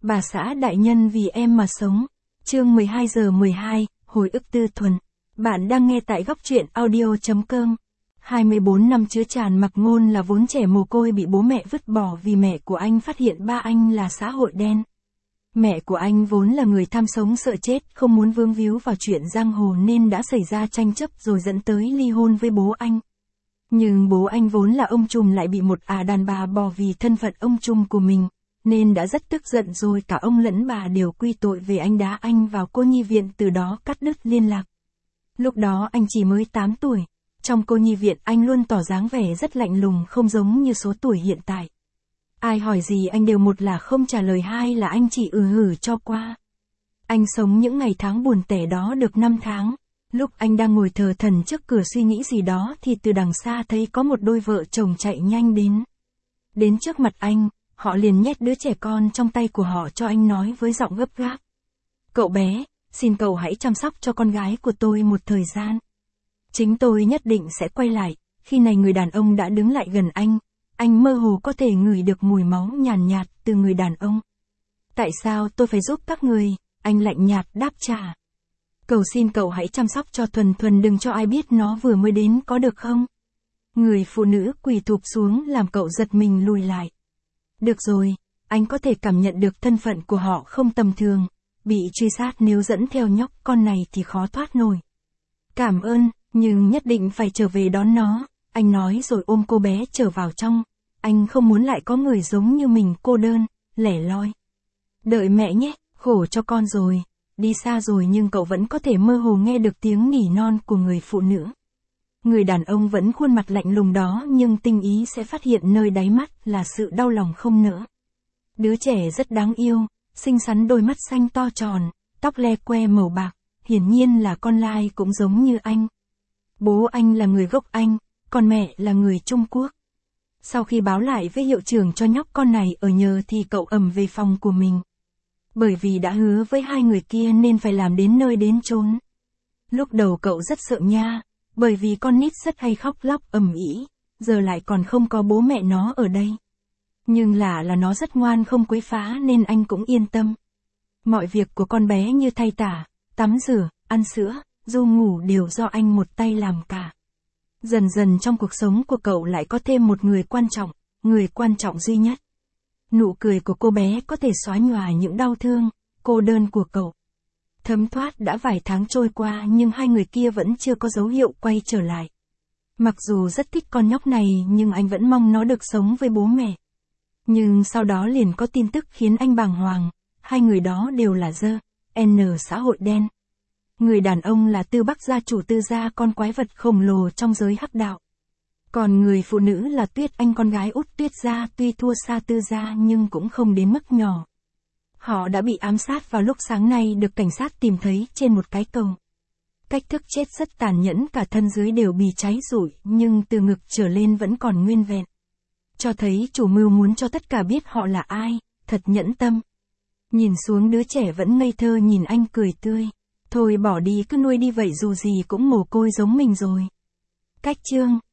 Bà xã đại nhân vì em mà sống. Chương 12:12, hồi ức tư thuần. Bạn đang nghe tại góc truyện audio.com. 24 năm chứa tràn mặc ngôn là vốn trẻ mồ côi bị bố mẹ vứt bỏ vì mẹ của anh phát hiện ba anh là xã hội đen. Mẹ của anh vốn là người tham sống sợ chết, không muốn vướng víu vào chuyện giang hồ nên đã xảy ra tranh chấp rồi dẫn tới ly hôn với bố anh. Nhưng bố anh vốn là ông trùm lại bị một đàn bà bỏ vì thân phận ông trùm của mình, nên đã rất tức giận rồi cả ông lẫn bà đều quy tội về anh đá anh vào cô nhi viện, từ đó cắt đứt liên lạc. Lúc đó anh chỉ mới 8 tuổi. Trong cô nhi viện anh luôn tỏ dáng vẻ rất lạnh lùng, không giống như số tuổi hiện tại. Ai hỏi gì anh đều một là không trả lời, hai là anh chỉ hử cho qua. Anh sống những ngày tháng buồn tẻ đó được 5 tháng. Lúc anh đang ngồi thờ thần trước cửa suy nghĩ gì đó thì từ đằng xa thấy có một đôi vợ chồng chạy nhanh đến. Đến trước mặt anh, họ liền nhét đứa trẻ con trong tay của họ cho anh, nói với giọng gấp gáp. Cậu bé, xin cậu hãy chăm sóc cho con gái của tôi một thời gian. Chính tôi nhất định sẽ quay lại. Khi này người đàn ông đã đứng lại gần anh mơ hồ có thể ngửi được mùi máu nhàn nhạt từ người đàn ông. Tại sao tôi phải giúp các người? Anh lạnh nhạt đáp trả. Cầu xin cậu hãy chăm sóc cho Thuần Thuần, đừng cho ai biết nó vừa mới đến, có được không? Người phụ nữ quỳ thụp xuống làm cậu giật mình lùi lại. Được rồi, anh có thể cảm nhận được thân phận của họ không tầm thường. Bị truy sát nếu dẫn theo nhóc con này thì khó thoát nổi. Cảm ơn, nhưng nhất định phải trở về đón nó, anh nói rồi ôm cô bé trở vào trong. Anh không muốn lại có người giống như mình cô đơn, lẻ loi. Đợi mẹ nhé, khổ cho con rồi. Đi xa rồi nhưng cậu vẫn có thể mơ hồ nghe được tiếng nỉ non của người phụ nữ. Người đàn ông vẫn khuôn mặt lạnh lùng đó, nhưng tinh ý sẽ phát hiện nơi đáy mắt là sự đau lòng không nỡ. Đứa trẻ rất đáng yêu, xinh xắn, đôi mắt xanh to tròn, tóc le que màu bạc, hiển nhiên là con lai cũng giống như anh. Bố anh là người gốc Anh, còn mẹ là người Trung Quốc. Sau khi báo lại với hiệu trưởng cho nhóc con này ở nhờ thì cậu ầm về phòng của mình. Bởi vì đã hứa với hai người kia nên phải làm đến nơi đến chốn. Lúc đầu cậu rất sợ nha, bởi vì con nít rất hay khóc lóc ầm ĩ, giờ lại còn không có bố mẹ nó ở đây. Nhưng là nó rất ngoan, không quấy phá nên anh cũng yên tâm. Mọi việc của con bé như thay tả, tắm rửa, ăn sữa, ru ngủ đều do anh một tay làm cả. Dần dần trong cuộc sống của cậu lại có thêm một người quan trọng duy nhất. Nụ cười của cô bé có thể xóa nhòa những đau thương, cô đơn của cậu. Thấm thoát đã vài tháng trôi qua nhưng hai người kia vẫn chưa có dấu hiệu quay trở lại. Mặc dù rất thích con nhóc này nhưng anh vẫn mong nó được sống với bố mẹ. Nhưng sau đó liền có tin tức khiến anh bàng hoàng, hai người đó đều là xã hội đen. Người đàn ông là Tư Bắc gia chủ Tư gia, con quái vật khổng lồ trong giới hắc đạo. Còn người phụ nữ là Tuyết Anh, con gái út Tuyết gia, tuy thua xa Tư gia nhưng cũng không đến mức nhỏ. Họ đã bị ám sát vào lúc sáng nay, được cảnh sát tìm thấy trên một cái cầu. Cách thức chết rất tàn nhẫn, cả thân dưới đều bị cháy rụi nhưng từ ngực trở lên vẫn còn nguyên vẹn. Cho thấy chủ mưu muốn cho tất cả biết họ là ai, thật nhẫn tâm. Nhìn xuống đứa trẻ vẫn ngây thơ nhìn anh cười tươi. Thôi bỏ đi, cứ nuôi đi vậy, dù gì cũng mồ côi giống mình rồi. Cách chương